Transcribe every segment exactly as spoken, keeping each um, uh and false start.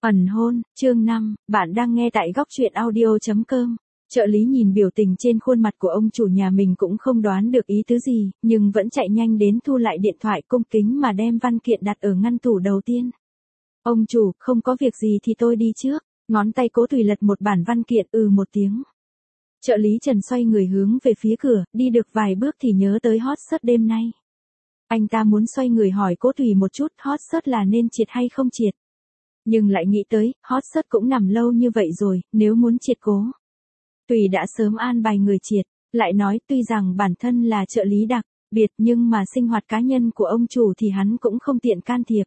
Ẩn hôn, chương năm, bạn đang nghe tại góc truyện audio chấm com. Trợ lý nhìn biểu tình trên khuôn mặt của ông chủ nhà mình cũng không đoán được ý tứ gì, nhưng vẫn chạy nhanh đến thu lại điện thoại cung kính mà đem văn kiện đặt ở ngăn tủ đầu tiên. Ông chủ, không có việc gì thì tôi đi trước, ngón tay Cố Thùy lật một bản văn kiện ừ một tiếng. Trợ lý Trần xoay người hướng về phía cửa, đi được vài bước thì nhớ tới hot search đêm nay. Anh ta muốn xoay người hỏi Cố Thùy một chút hot search là nên triệt hay không triệt. Nhưng lại nghĩ tới, hot search cũng nằm lâu như vậy rồi, nếu muốn triệt Cố Thùy đã sớm an bài người triệt, lại nói tuy rằng bản thân là trợ lý đặc biệt nhưng mà sinh hoạt cá nhân của ông chủ thì hắn cũng không tiện can thiệp.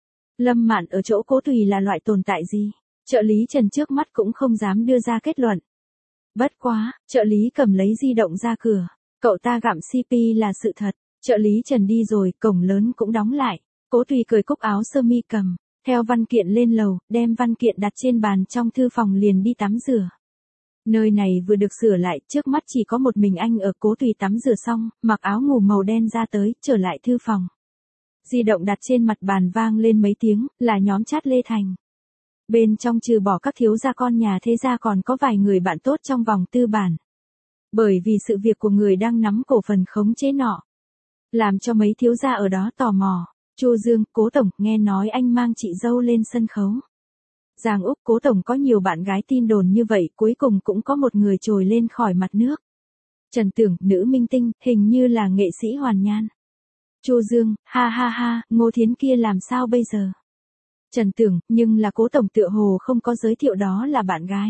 Lâm Mạn ở chỗ Cố Thùy là loại tồn tại gì? Trợ lý Trần trước mắt cũng không dám đưa ra kết luận. Bất quá, trợ lý cầm lấy di động ra cửa, cậu ta gặm xê pê là sự thật, trợ lý Trần đi rồi, cổng lớn cũng đóng lại, Cố Thùy cởi cúc áo sơ mi cầm, theo văn kiện lên lầu, đem văn kiện đặt trên bàn trong thư phòng liền đi tắm rửa. Nơi này vừa được sửa lại, trước mắt chỉ có một mình anh ở. Cố Thùy tắm rửa xong, mặc áo ngủ màu đen ra tới, trở lại thư phòng. Di động đặt trên mặt bàn vang lên mấy tiếng, là nhóm chat Lê Thành. Bên trong trừ bỏ các thiếu gia con nhà thế gia còn có vài người bạn tốt trong vòng tư bản. Bởi vì sự việc của người đang nắm cổ phần khống chế nọ, làm cho mấy thiếu gia ở đó tò mò. Chu Dương, Cố tổng, nghe nói anh mang chị dâu lên sân khấu. Giang Úc, Cố tổng có nhiều bạn gái tin đồn như vậy, cuối cùng cũng có một người trồi lên khỏi mặt nước. Trần Tưởng, nữ minh tinh, hình như là nghệ sĩ Hoàn Nhan. Chu Dương, ha ha ha, Ngô Thiến kia làm sao bây giờ? Trần Tưởng, nhưng là Cố tổng tựa hồ không có giới thiệu đó là bạn gái.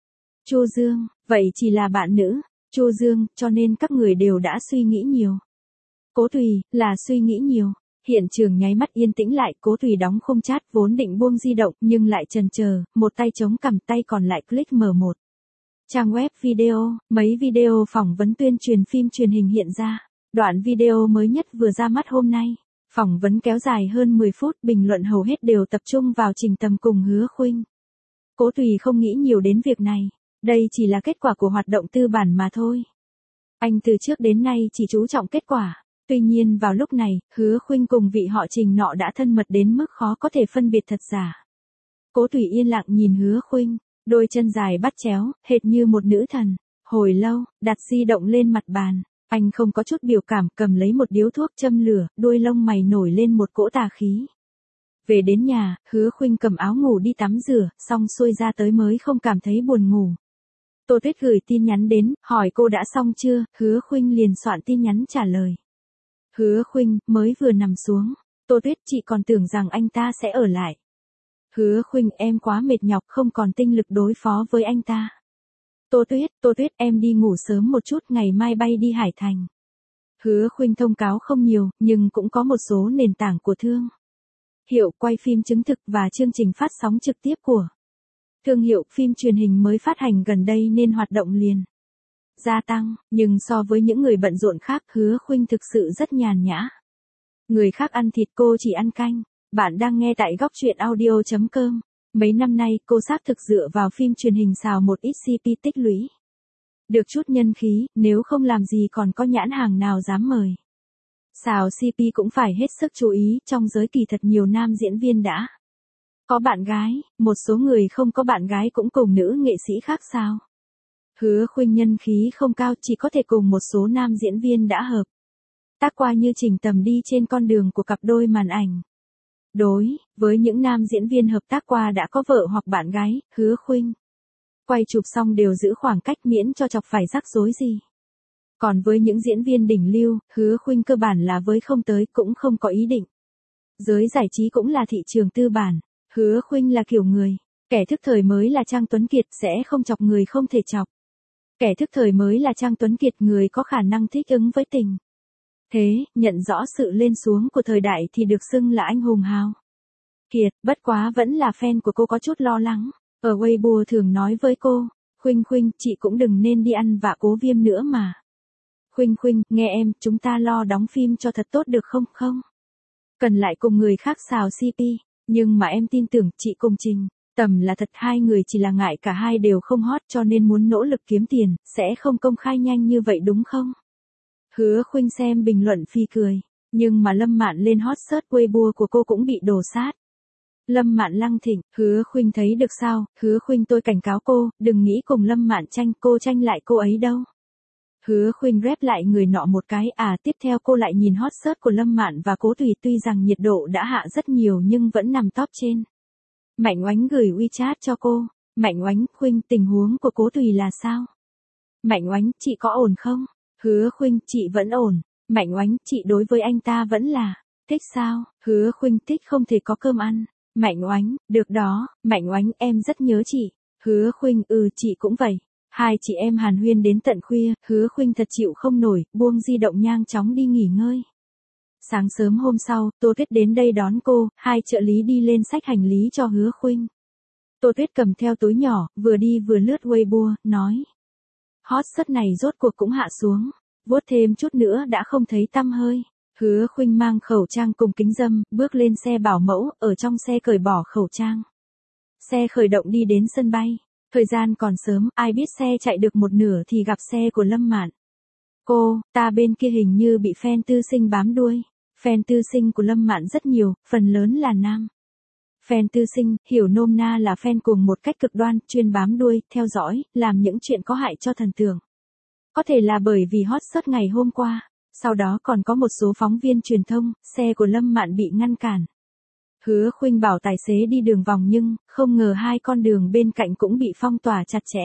Chu Dương, vậy chỉ là bạn nữ. Chu Dương, cho nên các người đều đã suy nghĩ nhiều. Cố Thùy, là suy nghĩ nhiều. Hiện trường nháy mắt yên tĩnh lại, Cố Thùy đóng khung chat vốn định buông di động nhưng lại chần chờ, một tay chống cằm tay còn lại click mở một trang web video, mấy video phỏng vấn tuyên truyền phim truyền hình hiện ra. Đoạn video mới nhất vừa ra mắt hôm nay. Phỏng vấn kéo dài hơn mười phút, bình luận hầu hết đều tập trung vào Trình Tầm cùng Hứa Khuynh. Cố Thùy không nghĩ nhiều đến việc này, đây chỉ là kết quả của hoạt động tư bản mà thôi. Anh từ trước đến nay chỉ chú trọng kết quả. Tuy nhiên vào lúc này, Hứa Khuynh cùng vị họ Trình nọ đã thân mật đến mức khó có thể phân biệt thật giả. Cố Thùy yên lặng nhìn Hứa Khuynh, đôi chân dài bắt chéo, hệt như một nữ thần. Hồi lâu, đặt di động lên mặt bàn, anh không có chút biểu cảm, cầm lấy một điếu thuốc châm lửa, đuôi lông mày nổi lên một cỗ tà khí. Về đến nhà, Hứa Khuynh cầm áo ngủ đi tắm rửa, xong xuôi ra tới mới không cảm thấy buồn ngủ. Tô Tuyết gửi tin nhắn đến, hỏi cô đã xong chưa, Hứa Khuynh liền soạn tin nhắn trả lời. Hứa Khuynh, mới vừa nằm xuống. Tô Tuyết, chị còn tưởng rằng anh ta sẽ ở lại. Hứa Khuynh, em quá mệt nhọc không còn tinh lực đối phó với anh ta. Tô Tuyết, Tô Tuyết em đi ngủ sớm một chút, ngày mai bay đi Hải Thành. Hứa Khuynh thông cáo không nhiều, nhưng cũng có một số nền tảng của thương hiệu quay phim chứng thực và chương trình phát sóng trực tiếp của thương hiệu phim truyền hình mới phát hành gần đây nên hoạt động liền gia tăng, nhưng so với những người bận rộn khác, Hứa Khuynh thực sự rất nhàn nhã. Người khác ăn thịt, cô chỉ ăn canh. Bạn đang nghe tại góc truyện audio chấm com. Mấy năm nay, cô xác thực dựa vào phim truyền hình xào một ít xê pê tích lũy. Được chút nhân khí, nếu không làm gì còn có nhãn hàng nào dám mời. Xào xê pê cũng phải hết sức chú ý, trong giới kỳ thật nhiều nam diễn viên đã có bạn gái, một số người không có bạn gái cũng cùng nữ nghệ sĩ khác sao. Hứa Khuynh nhân khí không cao, chỉ có thể cùng một số nam diễn viên đã hợp tác qua như Trình Tầm đi trên con đường của cặp đôi màn ảnh. Đối với những nam diễn viên hợp tác qua đã có vợ hoặc bạn gái, Hứa Khuynh quay chụp xong đều giữ khoảng cách miễn cho chọc phải rắc rối gì. Còn với những diễn viên đỉnh lưu, Hứa Khuynh cơ bản là với không tới cũng không có ý định. Giới giải trí cũng là thị trường tư bản, Hứa Khuynh là kiểu người, kẻ thức thời mới là Trang Tuấn Kiệt, sẽ không chọc người không thể chọc. Kẻ thức thời mới là Trang Tuấn Kiệt, người có khả năng thích ứng với tình thế, nhận rõ sự lên xuống của thời đại thì được xưng là anh hùng hào kiệt. Bất quá vẫn là fan của cô có chút lo lắng. Ở Weibo thường nói với cô, Khuynh Khuynh, chị cũng đừng nên đi ăn vạ Cố Viêm nữa mà. Khuynh Khuynh, nghe em, chúng ta lo đóng phim cho thật tốt được không? Không cần lại cùng người khác xào xê pê, nhưng mà em tin tưởng chị cùng Trình Tầm là thật, hai người chỉ là ngại cả hai đều không hot cho nên muốn nỗ lực kiếm tiền, sẽ không công khai nhanh như vậy đúng không? Hứa Khuynh xem bình luận phi cười, nhưng mà Lâm Mạn lên hot search Weibo của cô cũng bị đổ sát. Lâm Mạn Lăng thỉnh, Hứa Khuynh thấy được sao, Hứa Khuynh tôi cảnh cáo cô, đừng nghĩ cùng Lâm Mạn tranh, cô tranh lại cô ấy đâu. Hứa Khuynh rep lại người nọ một cái, à tiếp theo cô lại nhìn hot search của Lâm Mạn và Cố Tùy, tuy rằng nhiệt độ đã hạ rất nhiều nhưng vẫn nằm top trên. Mạnh Oánh gửi WeChat cho cô, Mạnh Oánh, Khuynh tình huống của Cố Tùy là sao? Mạnh Oánh, chị có ổn không? Hứa Khuynh, chị vẫn ổn. Mạnh Oánh, chị đối với anh ta vẫn là, thích sao? Hứa Khuynh, thích không thể có cơm ăn. Mạnh Oánh, được đó, Mạnh Oánh em rất nhớ chị. Hứa Khuynh, ừ chị cũng vậy. Hai chị em hàn huyên đến tận khuya, Hứa Khuynh thật chịu không nổi, buông di động nhanh chóng đi nghỉ ngơi. Sáng sớm hôm sau, Tô Tuyết đến đây đón cô, hai trợ lý đi lên xách hành lý cho Hứa Khuynh. Tô Tuyết cầm theo túi nhỏ, vừa đi vừa lướt Weibo, nói. Hot search này rốt cuộc cũng hạ xuống, vuốt thêm chút nữa đã không thấy tăm hơi. Hứa Khuynh mang khẩu trang cùng kính râm, bước lên xe bảo mẫu, ở trong xe cởi bỏ khẩu trang. Xe khởi động đi đến sân bay. Thời gian còn sớm, ai biết xe chạy được một nửa thì gặp xe của Lâm Mạn. Cô, ta bên kia hình như bị fan tư sinh bám đuôi. Fan tư sinh của Lâm Mạn rất nhiều, phần lớn là nam. Fan tư sinh, hiểu nôm na là fan cùng một cách cực đoan, chuyên bám đuôi, theo dõi, làm những chuyện có hại cho thần tượng. Có thể là bởi vì hot search ngày hôm qua, sau đó còn có một số phóng viên truyền thông, xe của Lâm Mạn bị ngăn cản. Hứa Khuynh bảo tài xế đi đường vòng nhưng, không ngờ hai con đường bên cạnh cũng bị phong tỏa chặt chẽ.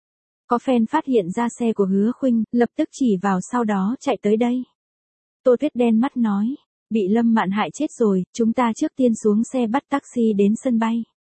Có fan phát hiện ra xe của Hứa Khuynh, lập tức chỉ vào sau đó chạy tới đây. Tô Tuyết đen mắt nói, bị Lâm Mạn hại chết rồi, chúng ta trước tiên xuống xe bắt taxi đến sân bay.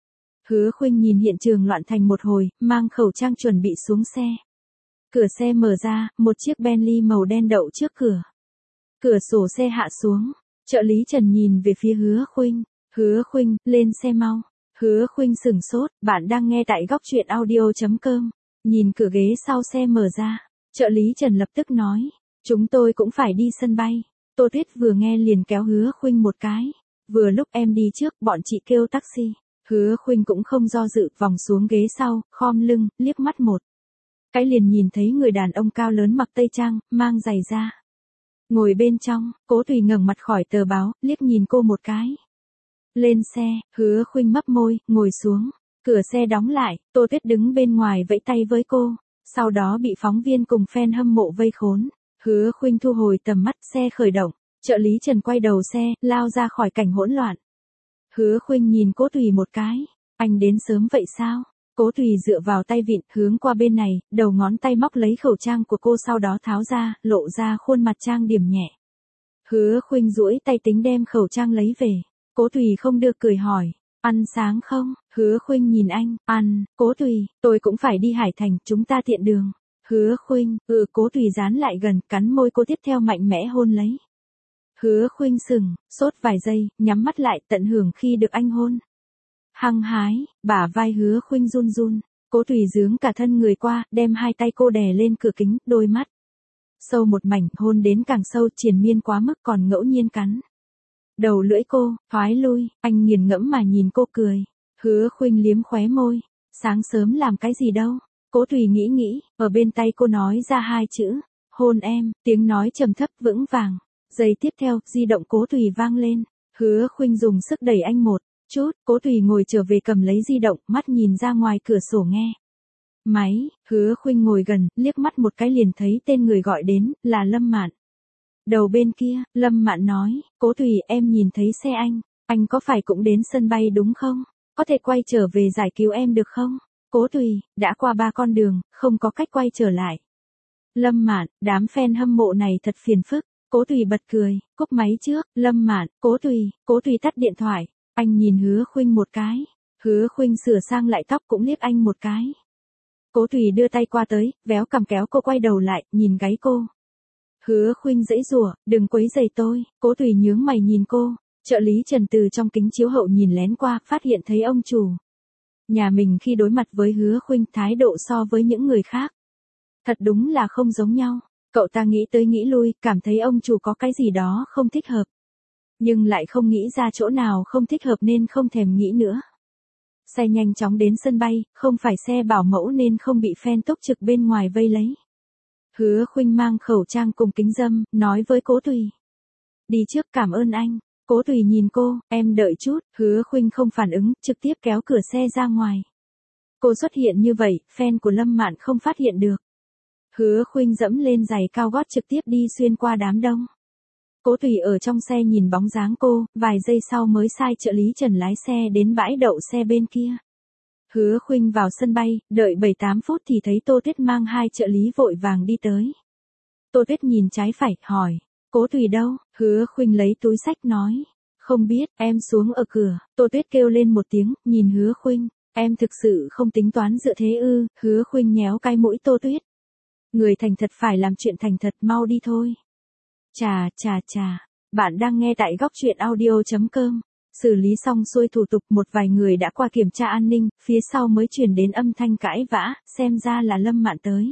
Hứa Khuynh nhìn hiện trường loạn thành một hồi, mang khẩu trang chuẩn bị xuống xe. Cửa xe mở ra, một chiếc Bentley màu đen đậu trước cửa. Cửa sổ xe hạ xuống, trợ lý Trần nhìn về phía Hứa Khuynh. Hứa Khuynh, lên xe mau. Hứa Khuynh sửng sốt, bạn đang nghe tại góc truyện audio chấm com. Nhìn cửa ghế sau xe mở ra, trợ lý Trần lập tức nói, chúng tôi cũng phải đi sân bay. Tô Tuyết vừa nghe liền kéo Hứa Khuynh một cái. Vừa lúc em đi trước, bọn chị kêu taxi. Hứa Khuynh cũng không do dự, vòng xuống ghế sau, khom lưng, liếc mắt một cái liền nhìn thấy người đàn ông cao lớn mặc tây trang, mang giày da. Ngồi bên trong, Cố Tùy ngẩng mặt khỏi tờ báo, liếc nhìn cô một cái. Lên xe, Hứa Khuynh mấp môi, ngồi xuống. Cửa xe đóng lại, Tô Tuyết đứng bên ngoài vẫy tay với cô. Sau đó bị phóng viên cùng fan hâm mộ vây khốn. Hứa Khuynh thu hồi tầm mắt, xe khởi động. Trợ lý Trần quay đầu xe, lao ra khỏi cảnh hỗn loạn. Hứa Khuynh nhìn Cố Tùy một cái. Anh đến sớm vậy sao? Cố Tùy dựa vào tay vịn, hướng qua bên này, đầu ngón tay móc lấy khẩu trang của cô sau đó tháo ra, lộ ra khuôn mặt trang điểm nhẹ. Hứa Khuynh duỗi tay tính đem khẩu trang lấy về. Cố Tùy không được cười hỏi, ăn sáng không? Hứa Khuynh nhìn anh, ăn. Cố Tùy, tôi cũng phải đi Hải Thành, chúng ta tiện đường. Hứa Khuynh, ừ. Cố Tùy dán lại gần, cắn môi cô, tiếp theo mạnh mẽ hôn lấy. Hứa Khuynh sừng, sốt vài giây, nhắm mắt lại, tận hưởng khi được anh hôn. Hăng hái, bả vai Hứa Khuynh run run. Cố Tùy giương cả thân người qua, đem hai tay cô đè lên cửa kính, đôi mắt sâu một mảnh, hôn đến càng sâu, triền miên quá mức, còn ngẫu nhiên cắn đầu lưỡi cô, thoái lui. Anh nghiền ngẫm mà nhìn cô cười. Hứa Khuynh liếm khóe môi. Sáng sớm làm cái gì đâu? Cố Tùy nghĩ nghĩ, ở bên tay cô nói ra hai chữ, hôn em. Tiếng nói trầm thấp vững vàng. Giây tiếp theo, di động Cố Tùy vang lên. Hứa Khuynh dùng sức đẩy anh một chút. Cố Tùy ngồi trở về cầm lấy di động, mắt nhìn ra ngoài cửa sổ nghe máy. Hứa Khuynh ngồi gần, liếc mắt một cái liền thấy tên người gọi đến, là Lâm Mạn. Đầu bên kia, Lâm Mạn nói, Cố Tùy, em nhìn thấy xe anh, anh có phải cũng đến sân bay đúng không? Có thể quay trở về giải cứu em được không? Cố Tùy, đã qua ba con đường, không có cách quay trở lại. Lâm Mạn, đám fan hâm mộ này thật phiền phức. Cố Tùy bật cười, cúp máy trước. Lâm Mạn, Cố Tùy, Cố Tùy tắt điện thoại. Anh nhìn Hứa Khuynh một cái. Hứa Khuynh sửa sang lại tóc cũng liếc anh một cái. Cố Tùy đưa tay qua tới, véo cằm kéo cô quay đầu lại, nhìn gáy cô. Hứa Khuynh giãy giụa, đừng quấy rầy tôi. Cố Tùy nhướng mày nhìn cô. Trợ lý Trần từ trong kính chiếu hậu nhìn lén qua, phát hiện thấy ông chủ nhà mình khi đối mặt với Hứa Khuynh thái độ so với những người khác thật đúng là không giống nhau. Cậu ta nghĩ tới nghĩ lui, cảm thấy ông chủ có cái gì đó không thích hợp. Nhưng lại không nghĩ ra chỗ nào không thích hợp nên không thèm nghĩ nữa. Xe nhanh chóng đến sân bay, không phải xe bảo mẫu nên không bị fan túc trực bên ngoài vây lấy. Hứa Khuynh mang khẩu trang cùng kính râm, nói với Cố Tùy. Đi trước, cảm ơn anh. Cố Tùy nhìn cô, em đợi chút, Hứa Khuynh không phản ứng, trực tiếp kéo cửa xe ra ngoài. Cô xuất hiện như vậy, fan của Lâm Mạn không phát hiện được. Hứa Khuynh dẫm lên giày cao gót trực tiếp đi xuyên qua đám đông. Cố Tùy ở trong xe nhìn bóng dáng cô, vài giây sau mới sai trợ lý Trần lái xe đến bãi đậu xe bên kia. Hứa Khuynh vào sân bay, đợi bảy tám phút thì thấy Tô Tuyết mang hai trợ lý vội vàng đi tới. Tô Tuyết nhìn trái phải, hỏi, Cố Tùy đâu? Hứa Khuynh lấy túi xách nói, không biết, em xuống ở cửa. Tô Tuyết kêu lên một tiếng, nhìn Hứa Khuynh, em thực sự không tính toán dựa thế ư? Hứa Khuynh nhéo cái mũi Tô Tuyết. Người thành thật phải làm chuyện thành thật, mau đi thôi. Chà chà chà, bạn đang nghe tại góc truyện audio chấm com. Xử lý xong xuôi thủ tục, một vài người đã qua kiểm tra an ninh, phía sau mới truyền đến âm thanh cãi vã, xem ra là Lâm Mạn tới.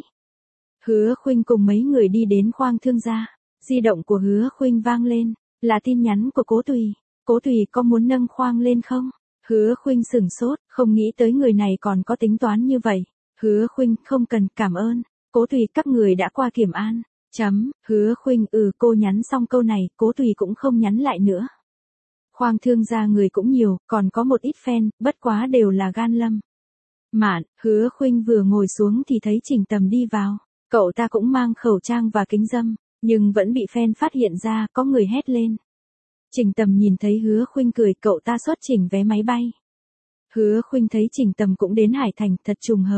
Hứa Khuynh cùng mấy người đi đến khoang thương gia. Di động của Hứa Khuynh vang lên, là tin nhắn của Cố Tùy. Cố Tùy có muốn nâng khoang lên không? Hứa Khuynh sửng sốt, không nghĩ tới người này còn có tính toán như vậy. Hứa Khuynh, không cần, cảm ơn. Cố Tùy, các người đã qua kiểm an. Chấm, Hứa Khuynh, ừ, cô nhắn xong câu này, Cố Tùy cũng không nhắn lại nữa. Khoang thương gia người cũng nhiều, còn có một ít fan, bất quá đều là gan Lâm Mạn. Hứa Khuynh vừa ngồi xuống thì thấy Trình Tầm đi vào. Cậu ta cũng mang khẩu trang và kính râm, nhưng vẫn bị fan phát hiện ra, có người hét lên. Trình Tầm nhìn thấy Hứa Khuynh cười, cậu ta xuất trình vé máy bay. Hứa Khuynh thấy Trình Tầm cũng đến Hải Thành, thật trùng hợp.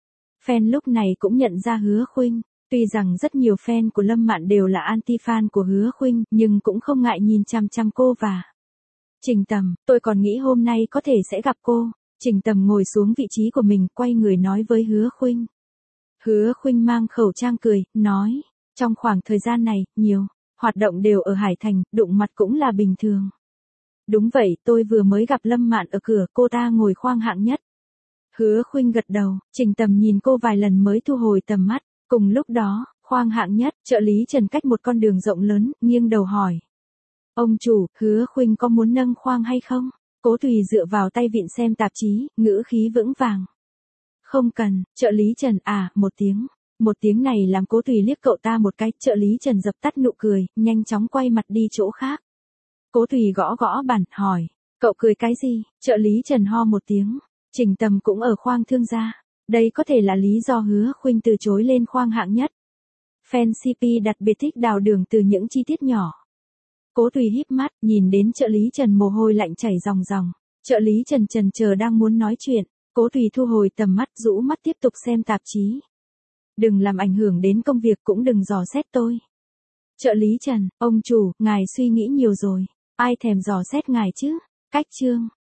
Fan lúc này cũng nhận ra Hứa Khuynh. Tuy rằng rất nhiều fan của Lâm Mạn đều là anti-fan của Hứa Khuynh, nhưng cũng không ngại nhìn chăm chăm cô và Trình Tầm, tôi còn nghĩ hôm nay có thể sẽ gặp cô. Trình Tầm ngồi xuống vị trí của mình, quay người nói với Hứa Khuynh. Hứa Khuynh mang khẩu trang cười, nói, trong khoảng thời gian này, nhiều hoạt động đều ở Hải Thành, đụng mặt cũng là bình thường. Đúng vậy, tôi vừa mới gặp Lâm Mạn ở cửa, cô ta ngồi khoang hạng nhất. Hứa Khuynh gật đầu, Trình Tầm nhìn cô vài lần mới thu hồi tầm mắt. Cùng lúc đó, khoang hạng nhất, trợ lý Trần cách một con đường rộng lớn, nghiêng đầu hỏi. Ông chủ, Hứa Khuynh có muốn nâng khoang hay không? Cố Tùy dựa vào tay vịn xem tạp chí, ngữ khí vững vàng. Không cần, trợ lý Trần, à, một tiếng. Một tiếng này làm Cố Tùy liếc cậu ta một cái, trợ lý Trần dập tắt nụ cười, nhanh chóng quay mặt đi chỗ khác. Cố Tùy gõ gõ bàn, hỏi, cậu cười cái gì? Trợ lý Trần ho một tiếng. Trình Tầm cũng ở khoang thương gia. Đây có thể là lý do Hứa Khuynh từ chối lên khoang hạng nhất. Fan xê pê đặc biệt thích đào đường từ những chi tiết nhỏ. Cố Tùy híp mắt, nhìn đến trợ lý Trần mồ hôi lạnh chảy ròng ròng. Trợ lý Trần chần chờ đang muốn nói chuyện. Cố Tùy thu hồi tầm mắt, rũ mắt tiếp tục xem tạp chí. Đừng làm ảnh hưởng đến công việc, cũng đừng dò xét tôi. Trợ lý Trần, ông chủ, ngài suy nghĩ nhiều rồi. Ai thèm dò xét ngài chứ? Cách chương.